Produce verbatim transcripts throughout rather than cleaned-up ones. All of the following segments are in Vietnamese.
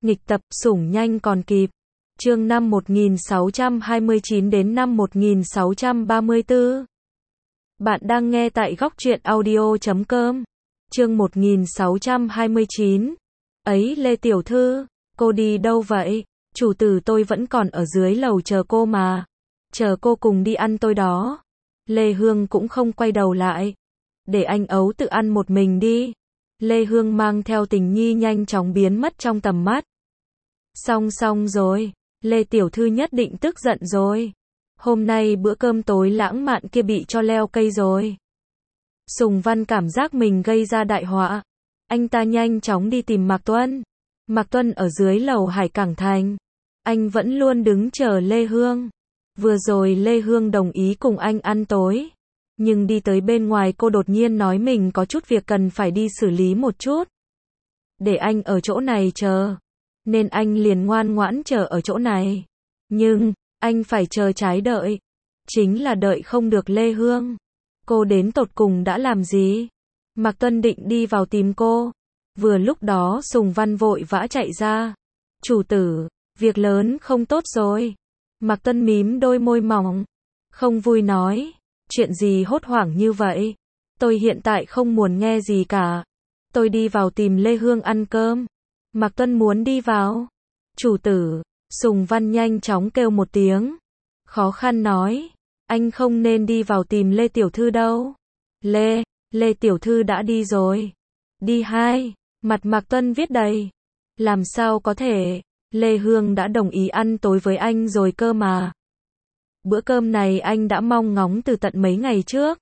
Nghịch tập, sủng nhanh còn kịp. Chương năm một nghìn sáu trăm hai mươi chín đến năm một nghìn sáu trăm ba mươi tư. Bạn đang nghe tại góc truyện audio chấm com. Chương một nghìn sáu trăm hai mươi chín. Ấy Lê tiểu thư, cô đi đâu vậy? Chủ tử tôi vẫn còn ở dưới lầu chờ cô mà. Chờ cô cùng đi ăn tôi đó. Lê Hương cũng không quay đầu lại. Để anh ấu tự ăn một mình đi. Lê Hương mang theo Tình Nhi nhanh chóng biến mất trong tầm mắt. Xong xong rồi, Lê tiểu thư nhất định tức giận rồi. Hôm nay bữa cơm tối lãng mạn kia bị cho leo cây rồi. Sùng Văn cảm giác mình gây ra đại họa. Anh ta nhanh chóng đi tìm Mạc Tuân. Mạc Tuân ở dưới lầu Hải Cảng Thành. Anh vẫn luôn đứng chờ Lê Hương. Vừa rồi Lê Hương đồng ý cùng anh ăn tối. Nhưng đi tới bên ngoài cô đột nhiên nói mình có chút việc cần phải đi xử lý một chút. Để anh ở chỗ này chờ. Nên anh liền ngoan ngoãn chờ ở chỗ này. Nhưng, anh phải chờ trái đợi. Chính là đợi không được Lê Hương. Cô đến tột cùng đã làm gì? Mạc Tuân định đi vào tìm cô. Vừa lúc đó Sùng Văn vội vã chạy ra. Chủ tử, việc lớn không tốt rồi. Mạc Tuân mím đôi môi mỏng. Không vui nói. Chuyện gì hốt hoảng như vậy? Tôi hiện tại không muốn nghe gì cả. Tôi đi vào tìm Lê Hương ăn cơm. Mạc Tuân muốn đi vào. Chủ tử, Sùng Văn nhanh chóng kêu một tiếng. Khó khăn nói. Anh không nên đi vào tìm Lê tiểu thư đâu. Lê, Lê tiểu thư đã đi rồi. Đi hai. Mặt Mạc Tuân viết đầy. Làm sao có thể? Lê Hương đã đồng ý ăn tối với anh rồi cơ mà. Bữa cơm này anh đã mong ngóng từ tận mấy ngày trước.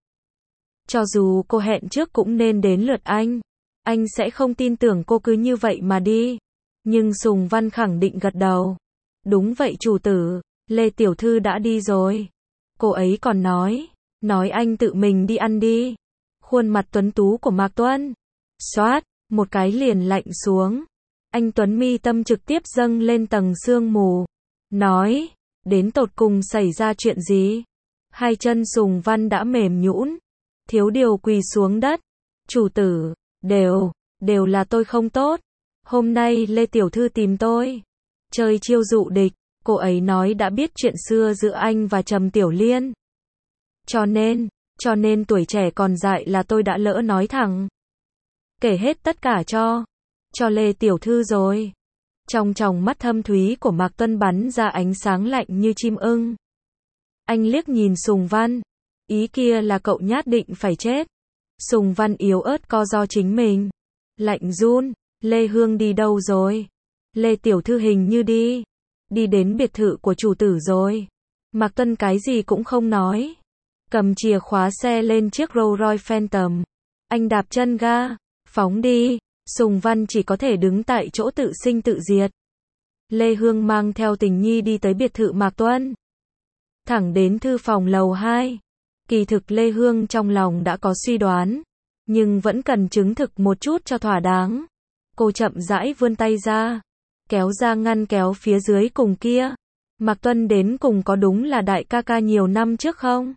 Cho dù cô hẹn trước cũng nên đến lượt anh. Anh sẽ không tin tưởng cô cứ như vậy mà đi. Nhưng Sùng Văn khẳng định gật đầu. Đúng vậy chủ tử, Lê tiểu thư đã đi rồi. Cô ấy còn nói, nói anh tự mình đi ăn đi. Khuôn mặt tuấn tú của Mạc Tuân, xoát, một cái liền lạnh xuống. Anh Tuấn mi tâm trực tiếp dâng lên tầng sương mù. Nói, đến tột cùng xảy ra chuyện gì? Hai chân Sùng Văn đã mềm nhũn, thiếu điều quỳ xuống đất. Chủ tử, đều, đều là tôi không tốt. Hôm nay Lê tiểu thư tìm tôi. Chơi chiêu dụ địch, cô ấy nói đã biết chuyện xưa giữa anh và Trầm Tiểu Liên. Cho nên, cho nên tuổi trẻ còn dại là tôi đã lỡ nói thẳng. Kể hết tất cả cho, cho Lê tiểu thư rồi. Trong tròng mắt thâm thúy của Mạc Tuân bắn ra ánh sáng lạnh như chim ưng. Anh liếc nhìn Sùng Văn. Ý kia là cậu nhát định phải chết. Sùng Văn yếu ớt co do chính mình. Lạnh run, Lê Hương đi đâu rồi? Lê tiểu thư hình như đi. Đi đến biệt thự của chủ tử rồi. Mạc Tuân cái gì cũng không nói. Cầm chìa khóa xe lên chiếc Rolls Royce Phantom. Anh đạp chân ga, phóng đi. Sùng Văn chỉ có thể đứng tại chỗ tự sinh tự diệt. Lê Hương mang theo Tình Nhi đi tới biệt thự Mạc Tuân. Thẳng đến thư phòng lầu hai. Kỳ thực Lê Hương trong lòng đã có suy đoán. Nhưng vẫn cần chứng thực một chút cho thỏa đáng. Cô chậm rãi vươn tay ra. Kéo ra ngăn kéo phía dưới cùng kia. Mạc Tuân đến cùng có đúng là đại ca ca nhiều năm trước không?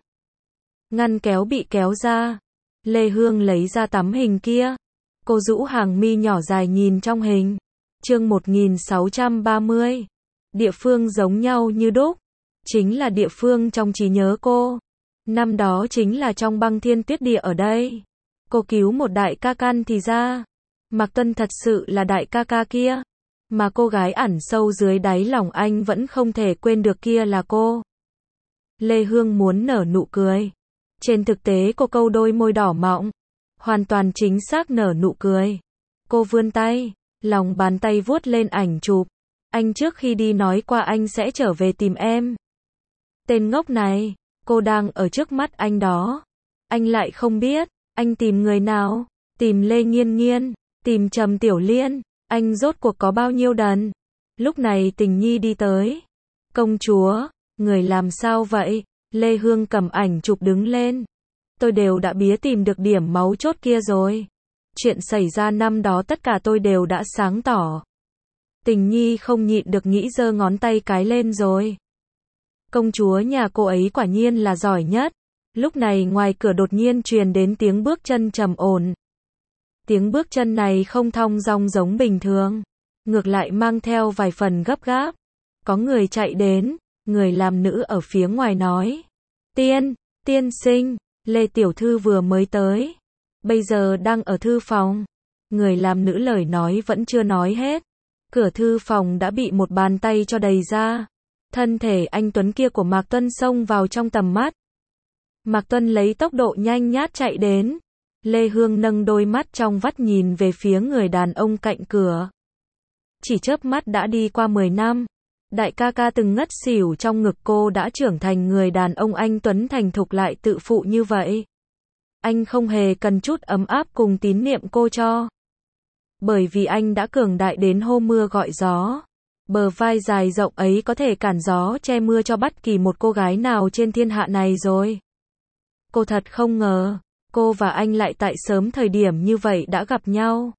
Ngăn kéo bị kéo ra. Lê Hương lấy ra tấm hình kia. Cô rũ hàng mi nhỏ dài nhìn trong hình. Chương một nghìn sáu trăm ba mươi. Địa phương giống nhau như đúc. Chính là địa phương trong trí nhớ cô. Năm đó chính là trong băng thiên tuyết địa ở đây. Cô cứu một đại ca căn thì ra. Mạc Tuân thật sự là đại ca ca kia. Mà cô gái ẩn sâu dưới đáy lòng anh vẫn không thể quên được kia là cô. Lê Hương muốn nở nụ cười. Trên thực tế cô câu đôi môi đỏ mọng. Hoàn toàn chính xác nở nụ cười. Cô vươn tay, lòng bàn tay vuốt lên ảnh chụp. Anh trước khi đi nói qua anh sẽ trở về tìm em. Tên ngốc này, cô đang ở trước mắt anh đó. Anh lại không biết, anh tìm người nào? Tìm Lê Nghiên Nghiên, tìm Trầm Tiểu Liên. Anh rốt cuộc có bao nhiêu đần? Lúc này Tình Nhi đi tới. Công chúa, người làm sao vậy? Lê Hương cầm ảnh chụp đứng lên. Tôi đều đã bía tìm được điểm máu chốt kia rồi. Chuyện xảy ra năm đó tất cả tôi đều đã sáng tỏ. Tình Nhi không nhịn được nghĩ giơ ngón tay cái lên rồi. Công chúa nhà cô ấy quả nhiên là giỏi nhất. Lúc này ngoài cửa đột nhiên truyền đến tiếng bước chân trầm ổn. Tiếng bước chân này không thong dong giống bình thường. ngược lại mang theo vài phần gấp gáp. Có người chạy đến, người làm nữ ở phía ngoài nói. Tiên, tiên sinh, Lê Tiểu Thư vừa mới tới. Bây giờ đang ở thư phòng. Người làm nữ lời nói vẫn chưa nói hết. Cửa thư phòng đã bị một bàn tay cho đẩy ra. Thân thể anh Tuấn kia của Mạc Tuân xông vào trong tầm mắt. Mạc Tuân lấy tốc độ nhanh nhát chạy đến. Lê Hương nâng đôi mắt trong vắt nhìn về phía người đàn ông cạnh cửa. Chỉ chớp mắt đã đi qua mười năm. Đại ca ca từng ngất xỉu trong ngực cô đã trưởng thành người đàn ông anh Tuấn thành thục lại tự phụ như vậy. Anh không hề cần chút ấm áp cùng tín niệm cô cho. Bởi vì anh đã cường đại đến hô mưa gọi gió. Bờ vai dài rộng ấy có thể cản gió che mưa cho bất kỳ một cô gái nào trên thiên hạ này rồi. Cô thật không ngờ, cô và anh lại tại sớm thời điểm như vậy đã gặp nhau.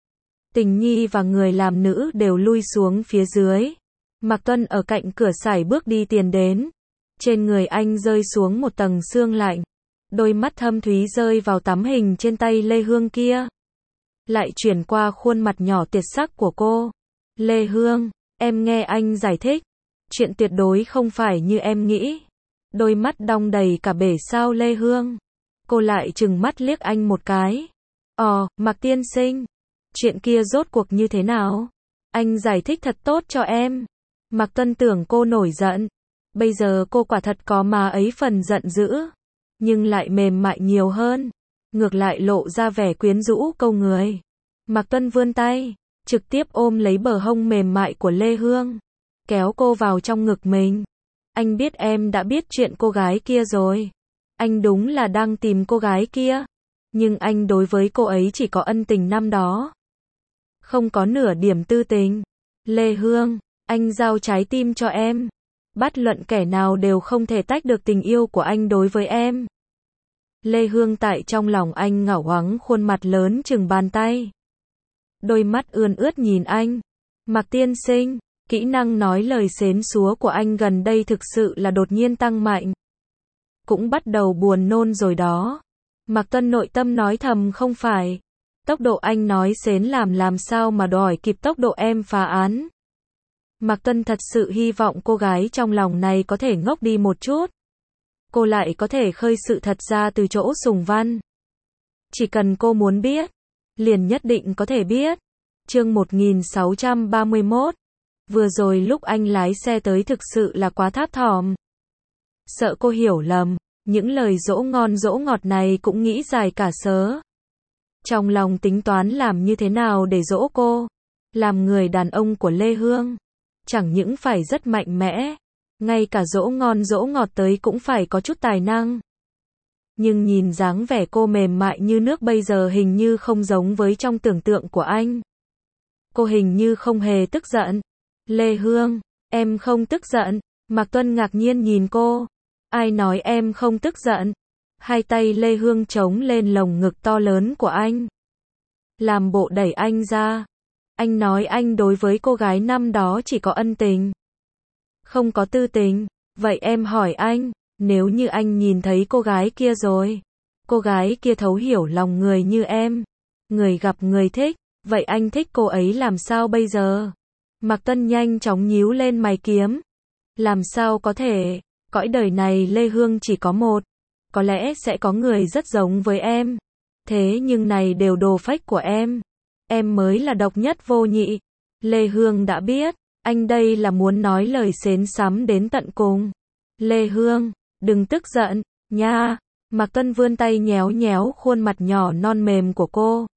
Tình Nhi và người làm nữ đều lui xuống phía dưới. Mạc Tuân ở cạnh cửa sải bước đi tiền đến. Trên người anh rơi xuống một tầng sương lạnh. Đôi mắt thâm thúy rơi vào tấm hình trên tay Lê Hương kia. Lại chuyển qua khuôn mặt nhỏ tiệt sắc của cô. Lê Hương, em nghe anh giải thích. Chuyện tuyệt đối không phải như em nghĩ. Đôi mắt đong đầy cả bể sao Lê Hương. Cô lại trừng mắt liếc anh một cái. Ồ, Mạc tiên sinh. Chuyện kia rốt cuộc như thế nào? Anh giải thích thật tốt cho em. Mạc Tuân tưởng cô nổi giận. Bây giờ cô quả thật có mà ấy phần giận dữ. Nhưng lại mềm mại nhiều hơn. Ngược lại lộ ra vẻ quyến rũ câu người. Mạc Tuân vươn tay. Trực tiếp ôm lấy bờ hông mềm mại của Lê Hương. Kéo cô vào trong ngực mình. Anh biết em đã biết chuyện cô gái kia rồi. Anh đúng là đang tìm cô gái kia. Nhưng anh đối với cô ấy chỉ có ân tình năm đó. Không có nửa điểm tư tình. Lê Hương, anh giao trái tim cho em. Bất luận kẻ nào đều không thể tách được tình yêu của anh đối với em. Lê Hương tại trong lòng anh ngảo ngoắng khuôn mặt lớn chừng bàn tay. Đôi mắt ươn ướt nhìn anh. Mạc tiên sinh, kỹ năng nói lời xến xúa của anh gần đây thực sự là đột nhiên tăng mạnh. Cũng bắt đầu buồn nôn rồi đó. Mạc Tuân nội tâm nói thầm không phải. Tốc độ anh nói xến làm làm sao mà đòi kịp tốc độ em phá án. Mạc Tuân thật sự hy vọng cô gái trong lòng này có thể ngốc đi một chút. Cô lại có thể khơi sự thật ra từ chỗ Sùng Văn. Chỉ cần cô muốn biết, liền nhất định có thể biết. Chương một nghìn sáu trăm ba mươi mốt. Vừa rồi lúc anh lái xe tới thực sự là quá tháp thỏm. Sợ cô hiểu lầm, những lời dỗ ngon dỗ ngọt này cũng nghĩ dài cả sớ. Trong lòng tính toán làm như thế nào để dỗ cô. Làm người đàn ông của Lê Hương. Chẳng những phải rất mạnh mẽ. Ngay cả dỗ ngon dỗ ngọt tới cũng phải có chút tài năng. Nhưng nhìn dáng vẻ cô mềm mại như nước bây giờ hình như không giống với trong tưởng tượng của anh. Cô hình như không hề tức giận. Lê Hương, em không tức giận. Mạc Tuân ngạc nhiên nhìn cô. Ai nói em không tức giận? Hai tay Lê Hương chống lên lồng ngực to lớn của anh. Làm bộ đẩy anh ra. Anh nói anh đối với cô gái năm đó chỉ có ân tình. Không có tư tình. Vậy em hỏi anh, nếu như anh nhìn thấy cô gái kia rồi. Cô gái kia thấu hiểu lòng người như em. Người gặp người thích. Vậy anh thích cô ấy làm sao bây giờ? Mạc Tuân nhanh chóng nhíu lên mày kiếm. Làm sao có thể? Cõi đời này Lê Hương chỉ có một. Có lẽ sẽ có người rất giống với em. Thế nhưng này đều đồ phách của em. Em mới là độc nhất vô nhị. Lê Hương đã biết. Anh đây là muốn nói lời xến xắm đến tận cùng. Lê Hương, đừng tức giận, nha. Mạc Tuân vươn tay nhéo nhéo khuôn mặt nhỏ non mềm của cô.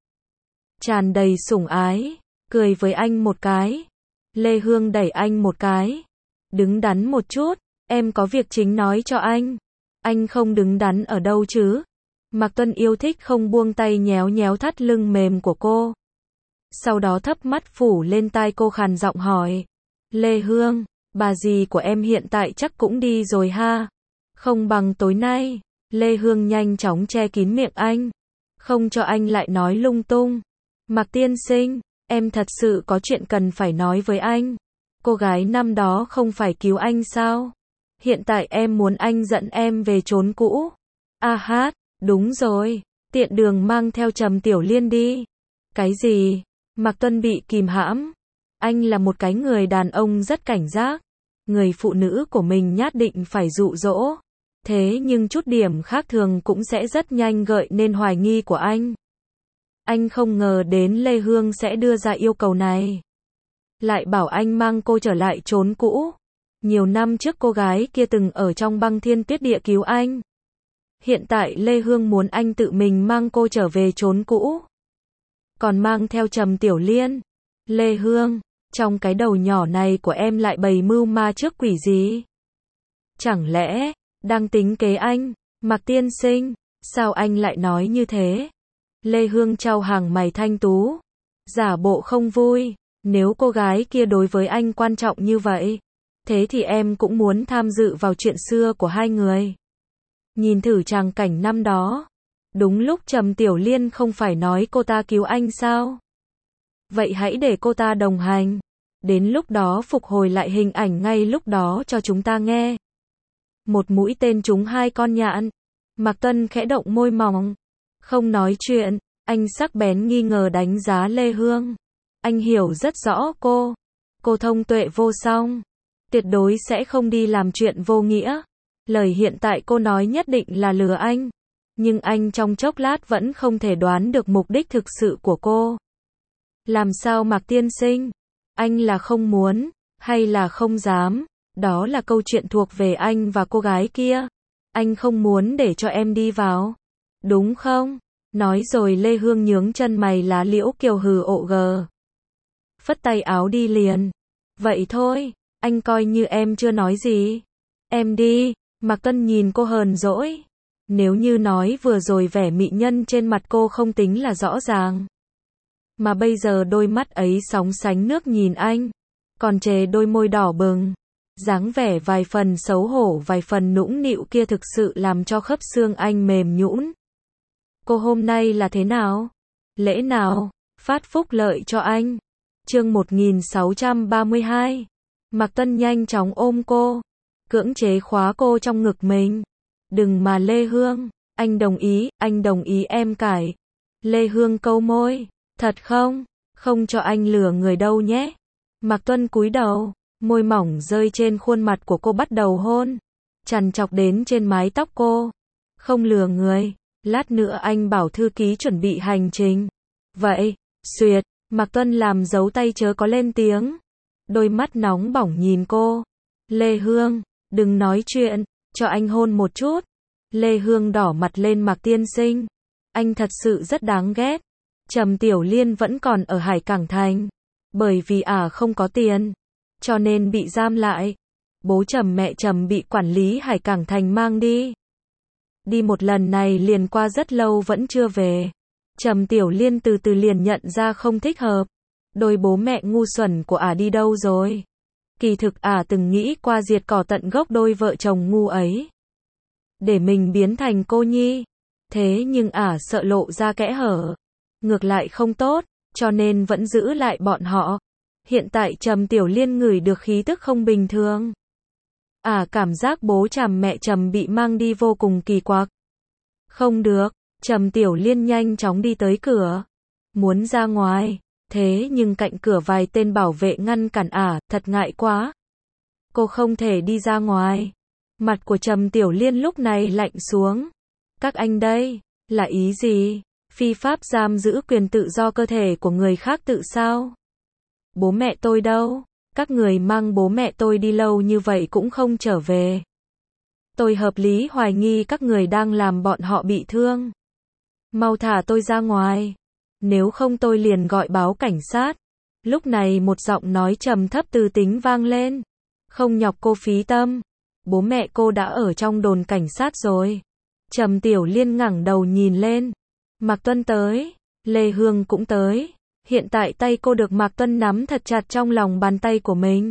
Tràn đầy sủng ái. Cười với anh một cái. Lê Hương đẩy anh một cái. Đứng đắn một chút. Em có việc chính nói cho anh. Anh không đứng đắn ở đâu chứ? Mạc Tuân yêu thích không buông tay nhéo nhéo thắt lưng mềm của cô. Sau đó thấp mắt phủ lên tai cô khàn giọng hỏi. Lê Hương, bà dì của em hiện tại chắc cũng đi rồi ha. Không bằng tối nay. Lê Hương nhanh chóng che kín miệng anh. Không cho anh lại nói lung tung. Mạc tiên sinh, em thật sự có chuyện cần phải nói với anh. Cô gái năm đó không phải cứu anh sao? Hiện tại em muốn anh dẫn em về chốn cũ. A hát, đúng rồi. Tiện đường mang theo Trầm Tiểu Liên đi. Cái gì? Mạc Tuân bị kìm hãm. Anh là một cái người đàn ông rất cảnh giác. Người phụ nữ của mình nhất định phải dụ dỗ. Thế nhưng chút điểm khác thường cũng sẽ rất nhanh gợi nên hoài nghi của anh. Anh không ngờ đến Lê Hương sẽ đưa ra yêu cầu này. Lại bảo anh mang cô trở lại chốn cũ. Nhiều năm trước cô gái kia từng ở trong băng thiên tuyết địa cứu anh. Hiện tại Lê Hương muốn anh tự mình mang cô trở về chốn cũ. Còn mang theo Trầm Tiểu Liên. Lê Hương, trong cái đầu nhỏ này của em lại bày mưu ma trước quỷ gì? Chẳng lẽ, đang tính kế anh? Mạc tiên sinh, sao anh lại nói như thế? Lê Hương chau hàng mày thanh tú. Giả bộ không vui, nếu cô gái kia đối với anh quan trọng như vậy, thế thì em cũng muốn tham dự vào chuyện xưa của hai người. Nhìn thử tràng cảnh năm đó. Đúng lúc Trầm Tiểu Liên không phải nói cô ta cứu anh sao? Vậy hãy để cô ta đồng hành. Đến lúc đó phục hồi lại hình ảnh ngay lúc đó cho chúng ta nghe. Một mũi tên trúng hai con nhạn. Mạc Tuân khẽ động môi mỏng. Không nói chuyện, anh sắc bén nghi ngờ đánh giá Lê Hương. Anh hiểu rất rõ cô. Cô thông tuệ vô song. Tuyệt đối sẽ không đi làm chuyện vô nghĩa. Lời hiện tại cô nói nhất định là lừa anh. Nhưng anh trong chốc lát vẫn không thể đoán được mục đích thực sự của cô. Làm sao Mạc tiên sinh? Anh là không muốn, hay là không dám? Đó là câu chuyện thuộc về anh và cô gái kia. Anh không muốn để cho em đi vào. Đúng không? Nói rồi Lê Hương nhướng chân mày lá liễu kiều hừ ộ gờ. Phất tay áo đi liền. Vậy thôi, anh coi như em chưa nói gì. Em đi. Mạc Tuân nhìn cô hờn dỗi. Nếu như nói vừa rồi vẻ mị nhân trên mặt cô không tính là rõ ràng. Mà bây giờ đôi mắt ấy sóng sánh nước nhìn anh. Còn chề đôi môi đỏ bừng. Dáng vẻ vài phần xấu hổ vài phần nũng nịu kia thực sự làm cho khớp xương anh mềm nhũn. Cô hôm nay là thế nào? Lễ nào? Phát phúc lợi cho anh. Chương một nghìn sáu trăm ba mươi hai. Mạc Tuân nhanh chóng ôm cô. Cưỡng chế khóa cô trong ngực mình. Đừng mà Lê Hương. Anh đồng ý, anh đồng ý em cải. Lê Hương câu môi. Thật không? Không cho anh lừa người đâu nhé. Mạc Tuân cúi đầu. Môi mỏng rơi trên khuôn mặt của cô bắt đầu hôn. Chằn chọc đến trên mái tóc cô. Không lừa người. Lát nữa anh bảo thư ký chuẩn bị hành trình. Vậy, xuyệt. Mạc Tuân làm dấu tay chớ có lên tiếng. Đôi mắt nóng bỏng nhìn cô. Lê Hương, đừng nói chuyện, cho anh hôn một chút. Lê Hương đỏ mặt lên Mạc tiên sinh. Anh thật sự rất đáng ghét. Trầm Tiểu Liên vẫn còn ở Hải Cảng Thành. Bởi vì ả à không có tiền. Cho nên bị giam lại. Bố Trầm mẹ Trầm bị quản lý Hải Cảng Thành mang đi. Đi một lần này liền qua rất lâu vẫn chưa về. Trầm Tiểu Liên từ từ liền nhận ra không thích hợp. Đôi bố mẹ ngu xuẩn của ả à đi đâu rồi? Kỳ thực ả à từng nghĩ qua diệt cỏ tận gốc đôi vợ chồng ngu ấy. Để mình biến thành cô nhi. Thế nhưng ả à sợ lộ ra kẽ hở. Ngược lại không tốt, cho nên vẫn giữ lại bọn họ. Hiện tại Trầm Tiểu Liên ngửi được khí tức không bình thường. Ả à cảm giác bố Trầm mẹ Trầm bị mang đi vô cùng kỳ quặc. Không được, Trầm Tiểu Liên nhanh chóng đi tới cửa. Muốn ra ngoài, thế nhưng cạnh cửa vài tên bảo vệ ngăn cản ả, à, thật ngại quá. Cô không thể đi ra ngoài. Mặt của Trầm Tiểu Liên lúc này lạnh xuống. Các anh đây, là ý gì? Phi pháp giam giữ quyền tự do cơ thể của người khác tự sao? Bố mẹ tôi đâu? Các người mang bố mẹ tôi đi lâu như vậy cũng không trở về. Tôi hợp lý hoài nghi các người đang làm bọn họ bị thương. Mau thả tôi ra ngoài. Nếu không tôi liền gọi báo cảnh sát. Lúc này một giọng nói trầm thấp từ tính vang lên. Không nhọc cô phí tâm. Bố mẹ cô đã ở trong đồn cảnh sát rồi. Trầm Tiểu Liên ngẩng đầu nhìn lên. Mạc Tuân tới. Lê Hương cũng tới. Hiện tại tay cô được Mạc Tuân nắm thật chặt trong lòng bàn tay của mình.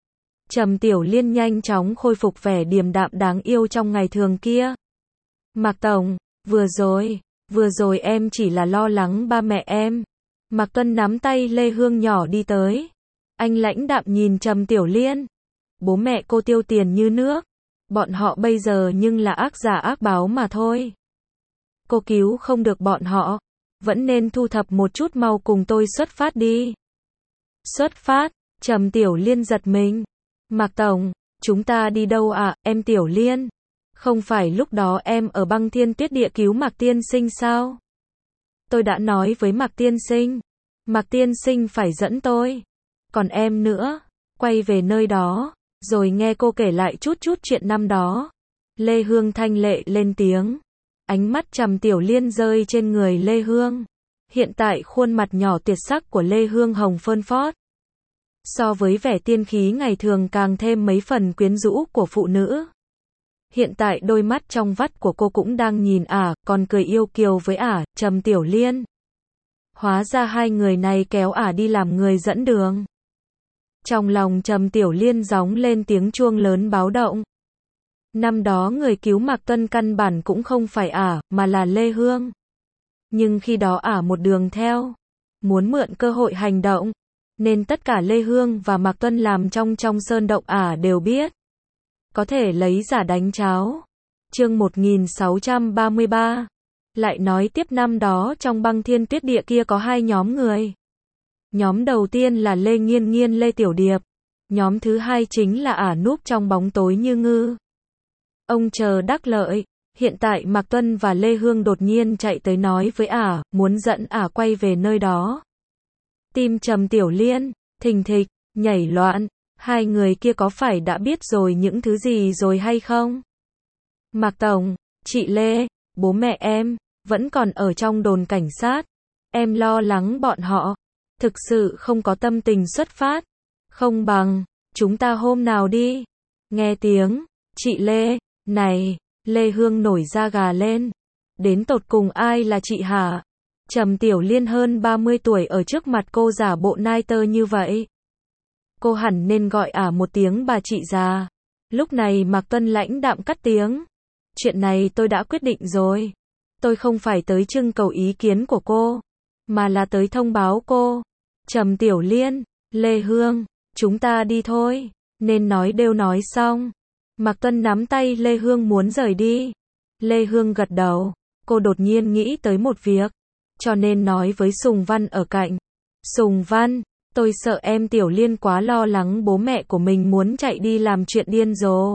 Trầm Tiểu Liên nhanh chóng khôi phục vẻ điềm đạm đáng yêu trong ngày thường kia. Mạc Tổng, vừa rồi, vừa rồi em chỉ là lo lắng ba mẹ em. Mạc Tuân nắm tay Lê Hương nhỏ đi tới. Anh lãnh đạm nhìn Trầm Tiểu Liên. Bố mẹ cô tiêu tiền như nước. Bọn họ bây giờ nhưng là ác giả ác báo mà thôi. Cô cứu không được bọn họ. Vẫn nên thu thập một chút mau cùng tôi xuất phát đi. Xuất phát, Trầm Tiểu Liên giật mình. Mạc Tổng, chúng ta đi đâu ạ, à, em Tiểu Liên? Không phải lúc đó em ở băng thiên tuyết địa cứu Mạc Tiên Sinh sao? Tôi đã nói với Mạc Tiên Sinh. Mạc Tiên Sinh phải dẫn tôi. Còn em nữa. Quay về nơi đó. Rồi nghe cô kể lại chút chút chuyện năm đó. Lê Hương thanh lệ lên tiếng. Ánh mắt Trầm Tiểu Liên rơi trên người Lê Hương. Hiện tại khuôn mặt nhỏ tuyệt sắc của Lê Hương hồng phơn phót. So với vẻ tiên khí ngày thường càng thêm mấy phần quyến rũ của phụ nữ. Hiện tại đôi mắt trong vắt của cô cũng đang nhìn ả, còn cười yêu kiều với ả, Trầm Tiểu Liên. Hóa ra hai người này kéo ả đi làm người dẫn đường. Trong lòng Trầm Tiểu Liên gióng lên tiếng chuông lớn báo động. Năm đó người cứu Mạc Tuân căn bản cũng không phải ả, mà là Lê Hương. Nhưng khi đó ả một đường theo, muốn mượn cơ hội hành động, nên tất cả Lê Hương và Mạc Tuân làm trong trong sơn động ả đều biết. Có thể lấy giả đánh cháo. Chương một nghìn sáu trăm ba mươi ba. Lại nói tiếp năm đó trong băng thiên tuyết địa kia có hai nhóm người. Nhóm đầu tiên là Lê Nghiên Nghiên Lê Tiểu Điệp. Nhóm thứ hai chính là ả núp trong bóng tối như ngư. Ông chờ đắc lợi. Hiện tại Mạc Tuân và Lê Hương đột nhiên chạy tới nói với ả, muốn dẫn ả quay về nơi đó. Tim Trầm Tiểu Liên, thình thịch, nhảy loạn. Hai người kia có phải đã biết rồi những thứ gì rồi hay không? Mạc Tổng, chị Lê, bố mẹ em, vẫn còn ở trong đồn cảnh sát. Em lo lắng bọn họ. Thực sự không có tâm tình xuất phát. Không bằng, chúng ta hôm nào đi. Nghe tiếng, chị Lê, này, Lê Hương nổi da gà lên. Đến tột cùng ai là chị hả? Trầm Tiểu Liên hơn ba mươi tuổi ở trước mặt cô giả bộ nai tơ như vậy. Cô hẳn nên gọi ả một tiếng bà chị già. Lúc này Mạc Tuân lãnh đạm cắt tiếng. Chuyện này tôi đã quyết định rồi. Tôi không phải tới trưng cầu ý kiến của cô, mà là tới thông báo cô. Trầm Tiểu Liên, Lê Hương, chúng ta đi thôi. Nên nói đều nói xong. Mạc Tuân nắm tay Lê Hương muốn rời đi. Lê Hương gật đầu. Cô đột nhiên nghĩ tới một việc. Cho nên nói với Sùng Văn ở cạnh. Sùng Văn, tôi sợ em Tiểu Liên quá lo lắng bố mẹ của mình muốn chạy đi làm chuyện điên rồ.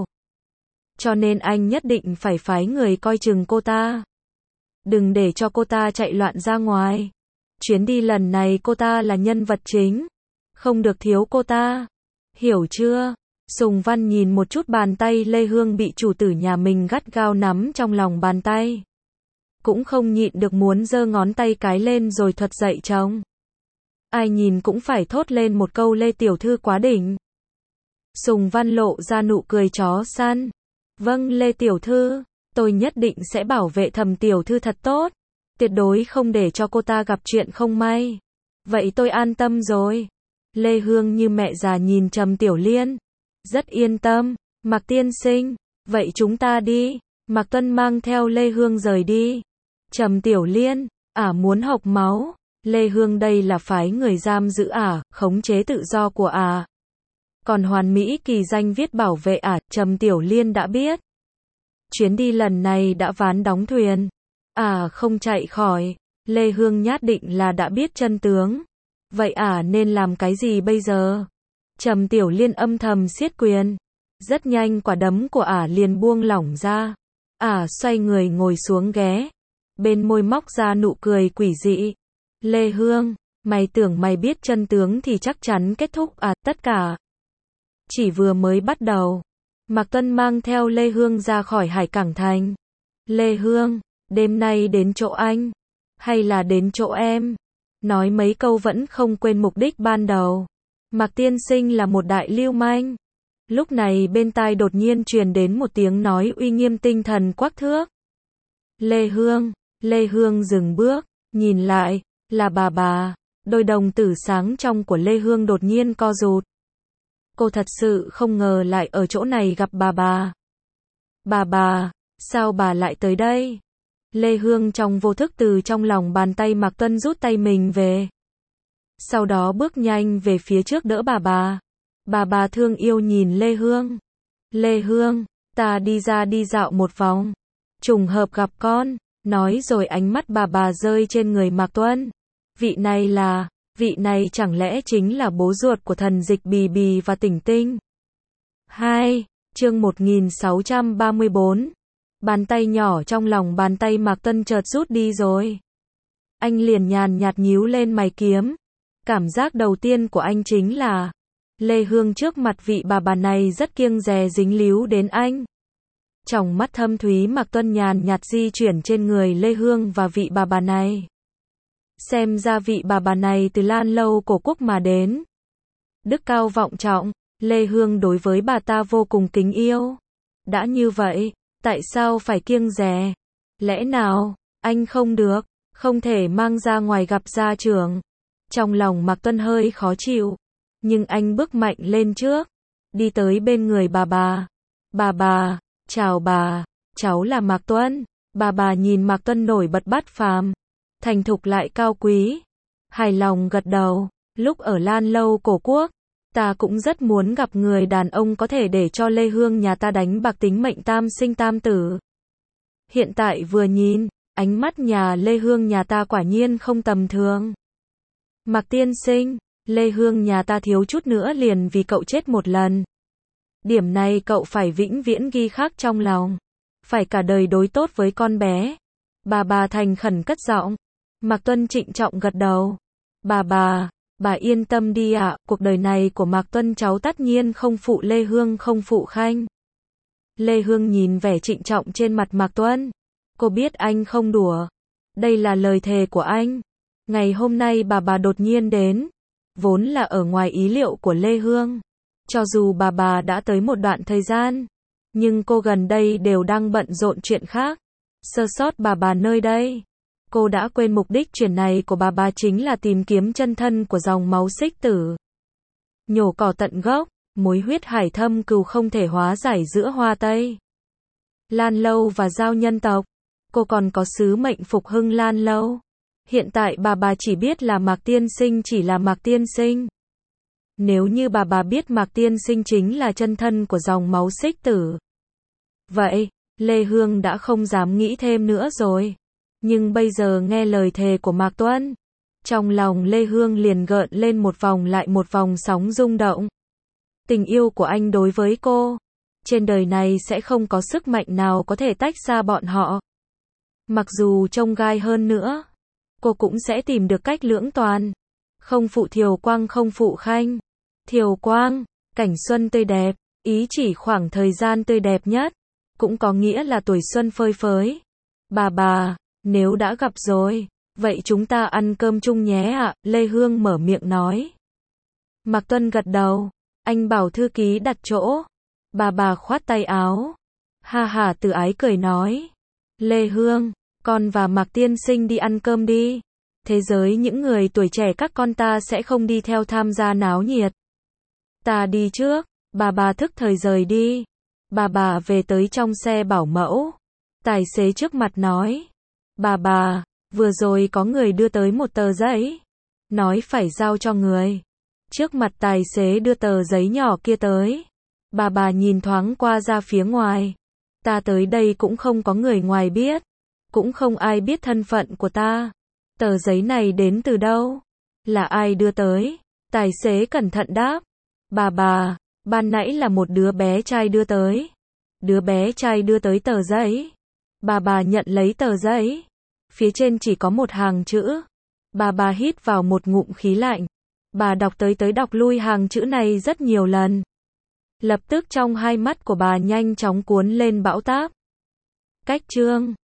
Cho nên anh nhất định phải phái người coi chừng cô ta. Đừng để cho cô ta chạy loạn ra ngoài. Chuyến đi lần này cô ta là nhân vật chính. Không được thiếu cô ta. Hiểu chưa? Sùng Văn nhìn một chút bàn tay Lê Hương bị chủ tử nhà mình gắt gao nắm trong lòng bàn tay. Cũng không nhịn được muốn giơ ngón tay cái lên rồi thuật dạy chồng. Ai nhìn cũng phải thốt lên một câu Lê Tiểu Thư quá đỉnh. Sùng Văn lộ ra nụ cười chó săn. Vâng Lê Tiểu Thư, tôi nhất định sẽ bảo vệ Thầm Tiểu Thư thật tốt. Tuyệt đối không để cho cô ta gặp chuyện không may. Vậy tôi an tâm rồi. Lê Hương như mẹ già nhìn Trầm Tiểu Liên. Rất yên tâm. Mạc Tiên Sinh, vậy chúng ta đi. Mạc Tuân mang theo Lê Hương rời đi. Trầm Tiểu Liên, ả muốn hộc máu. Lê Hương đây là phái người giam giữ ả, khống chế tự do của ả. Còn Hoàn Mỹ kỳ danh viết bảo vệ ả, Trầm Tiểu Liên đã biết. Chuyến đi lần này đã ván đóng thuyền. Ả không chạy khỏi. Lê Hương nhát định là đã biết chân tướng. Vậy ả nên làm cái gì bây giờ? Trầm Tiểu Liên âm thầm siết quyền. Rất nhanh quả đấm của ả liền buông lỏng ra. Ả xoay người ngồi xuống ghé. Bên môi móc ra nụ cười quỷ dị. Lê Hương, mày tưởng mày biết chân tướng thì chắc chắn kết thúc à, tất cả chỉ vừa mới bắt đầu. Mạc Tuân mang theo Lê Hương ra khỏi Hải Cảng Thành. Lê Hương, đêm nay đến chỗ anh, hay là đến chỗ em? Nói mấy câu vẫn không quên mục đích ban đầu. Mạc Tiên Sinh là một đại lưu manh. Lúc này bên tai đột nhiên truyền đến một tiếng nói uy nghiêm tinh thần quắc thước. Lê Hương, Lê Hương dừng bước, nhìn lại, là bà bà. Đôi đồng tử sáng trong của Lê Hương đột nhiên co rụt. Cô thật sự không ngờ lại ở chỗ này gặp bà bà. Bà bà, sao bà lại tới đây? Lê Hương trong vô thức từ trong lòng bàn tay Mạc Tuân rút tay mình về. Sau đó bước nhanh về phía trước đỡ bà bà. Bà bà thương yêu nhìn Lê Hương. Lê Hương, ta đi ra đi dạo một vòng. Trùng hợp gặp con. Nói rồi ánh mắt bà bà rơi trên người Mạc Tuân. Vị này là, Vị này chẳng lẽ chính là bố ruột của thần dịch Bì Bì và Tỉnh Tinh? hai. Chương một nghìn sáu trăm ba mươi bốn. Bàn tay nhỏ trong lòng bàn tay Mạc Tuân chợt rút đi rồi. Anh liền nhàn nhạt nhíu lên mày kiếm. Cảm giác đầu tiên của anh chính là Lê Hương trước mặt vị bà bà này rất kiêng dè dính líu đến anh. Trong mắt thâm thúy Mạc Tuân nhàn nhạt di chuyển trên người Lê Hương và vị bà bà này. Xem ra vị bà bà này từ Lan Lâu cổ quốc mà đến. Đức cao vọng trọng, Lê Hương đối với bà ta vô cùng kính yêu. Đã như vậy, tại sao phải kiêng dè? Lẽ nào, anh không được, không thể mang ra ngoài gặp gia trưởng? Trong lòng Mạc Tuân hơi khó chịu, nhưng anh bước mạnh lên trước, đi tới bên người bà bà. Bà bà, chào bà, cháu là Mạc Tuân. Bà bà nhìn Mạc Tuân nổi bật bát phàm, thành thục lại cao quý. Hài lòng gật đầu, lúc ở Lan Lâu cổ quốc, ta cũng rất muốn gặp người đàn ông có thể để cho Lê Hương nhà ta đánh bạc tính mệnh tam sinh tam tử. Hiện tại vừa nhìn, ánh mắt nhà Lê Hương nhà ta quả nhiên không tầm thường. Mạc tiên sinh, Lê Hương nhà ta thiếu chút nữa liền vì cậu chết một lần. Điểm này cậu phải vĩnh viễn ghi khắc trong lòng. Phải cả đời đối tốt với con bé. Bà bà thành khẩn cất giọng. Mạc Tuân trịnh trọng gật đầu. Bà bà, bà yên tâm đi ạ, cuộc đời này của Mạc Tuân cháu tất nhiên không phụ Lê Hương không phụ Khanh. Lê Hương nhìn vẻ trịnh trọng trên mặt Mạc Tuân. Cô biết anh không đùa. Đây là lời thề của anh. Ngày hôm nay bà bà đột nhiên đến, vốn là ở ngoài ý liệu của Lê Hương. Cho dù bà bà đã tới một đoạn thời gian, nhưng cô gần đây đều đang bận rộn chuyện khác. Sơ sót bà bà nơi đây. Cô đã quên mục đích chuyển này của bà bà chính là tìm kiếm chân thân của dòng máu Xích Tử. Nhổ cỏ tận gốc, mối huyết hải thâm cừu không thể hóa giải giữa Hoa Tây Lan Lâu và Giao nhân tộc. Cô còn có sứ mệnh phục hưng Lan Lâu. Hiện tại bà bà chỉ biết là Mạc tiên sinh chỉ là Mạc tiên sinh. Nếu như bà bà biết Mạc tiên sinh chính là chân thân của dòng máu Xích Tử, vậy, Lê Hương đã không dám nghĩ thêm nữa rồi. Nhưng bây giờ nghe lời thề của Mạc Tuân, trong lòng Lê Hương liền gợn lên một vòng lại một vòng sóng rung động. Tình yêu của anh đối với cô, trên đời này sẽ không có sức mạnh nào có thể tách ra bọn họ. Mặc dù trông gai hơn nữa, cô cũng sẽ tìm được cách lưỡng toàn. Không phụ Thiều Quang không phụ Khanh. Thiều Quang, cảnh xuân tươi đẹp, ý chỉ khoảng thời gian tươi đẹp nhất, cũng có nghĩa là tuổi xuân phơi phới. Bà bà, nếu đã gặp rồi, vậy chúng ta ăn cơm chung nhé ạ, Lê Hương mở miệng nói. Mạc Tuân gật đầu, anh bảo thư ký đặt chỗ. Bà bà khoát tay áo. Ha ha Từ Ái cười nói. Lê Hương, con và Mạc tiên sinh đi ăn cơm đi. Thế giới những người tuổi trẻ các con ta sẽ không đi theo tham gia náo nhiệt. Ta đi trước. Bà bà thức thời rời đi. Bà bà về tới trong xe bảo mẫu. Tài xế trước mặt nói. Bà bà, vừa rồi có người đưa tới một tờ giấy. Nói phải giao cho người. Trước mặt tài xế đưa tờ giấy nhỏ kia tới. Bà bà nhìn thoáng qua ra phía ngoài. Ta tới đây cũng không có người ngoài biết. Cũng không ai biết thân phận của ta. Tờ giấy này đến từ đâu? Là ai đưa tới? Tài xế cẩn thận đáp. Bà bà, ban nãy là một đứa bé trai đưa tới. Đứa bé trai đưa tới tờ giấy. Bà bà nhận lấy tờ giấy. Phía trên chỉ có một hàng chữ. Bà bà hít vào một ngụm khí lạnh. Bà đọc tới tới đọc lui hàng chữ này rất nhiều lần. Lập tức trong hai mắt của bà nhanh chóng cuốn lên bão táp. Cách chương